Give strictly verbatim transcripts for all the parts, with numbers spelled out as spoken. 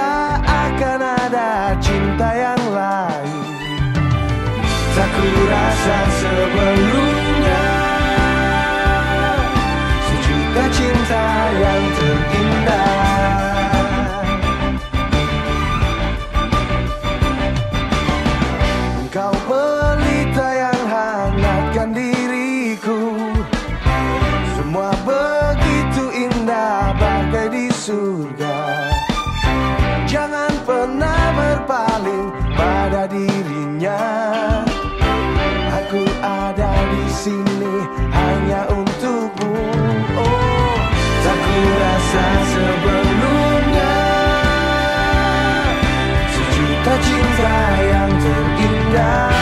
akan ada cinta yang lain. Tak kurasa sebelumnya sejuta cinta yang terindah. Engkau pelita yang hangatkan diriku. Semua begitu indah bagai di surga. Jangan pernah berpaling pada dirinya. Aku ada di sini hanya untukmu. Oh, tak kurasa sebelumnya sejuta cinta yang terindah.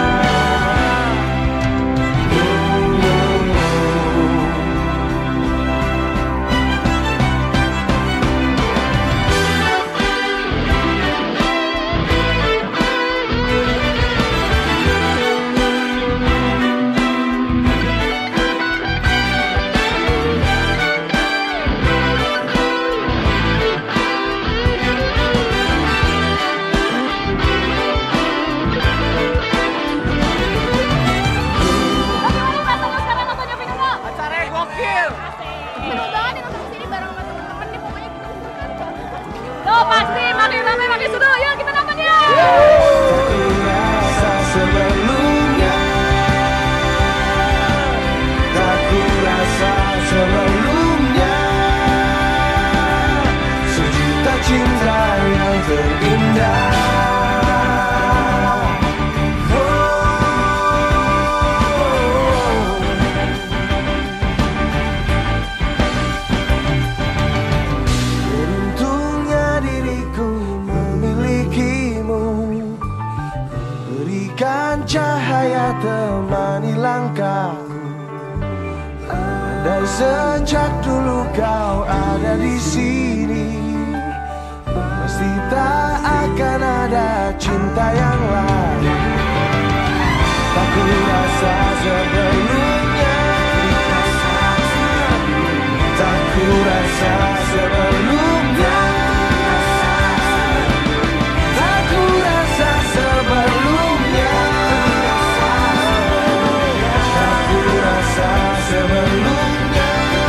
Oh pasti makin ramai makin seru, yuk kita nonton ya. Kurasa sebelumnya, tak kurasa sebelumnya sejuta cinta yang terindah. Berikan cahaya temani langkahku. Dari sejak dulu kau ada di sini. Pasti tak akan ada cinta yang lain. Tak kurasa sebelumnya. Tak kurasa sebelumnya. Tak kurasa sebelumnya. Sebelumnya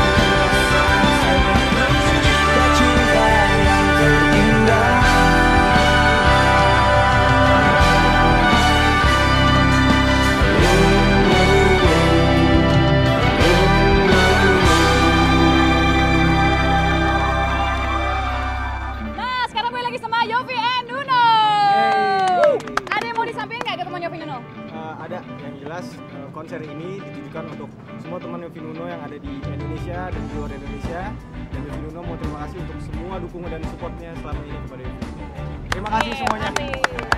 sejuta cinta yang terindah. Nah sekarang gue lagi sama Yofi and Nuno. Ada yang mau disampaikan nggak ke teman Yofi Nuno? Uh, ada, yang jelas uh, konser ini ditujukan untuk semua teman Yofi Nuno yang ada di Indonesia dan di luar Indonesia. Dan Yofi Nuno mau terima kasih untuk semua dukungan dan supportnya selama ini kepada Yofi Nuno. Terima kasih semuanya.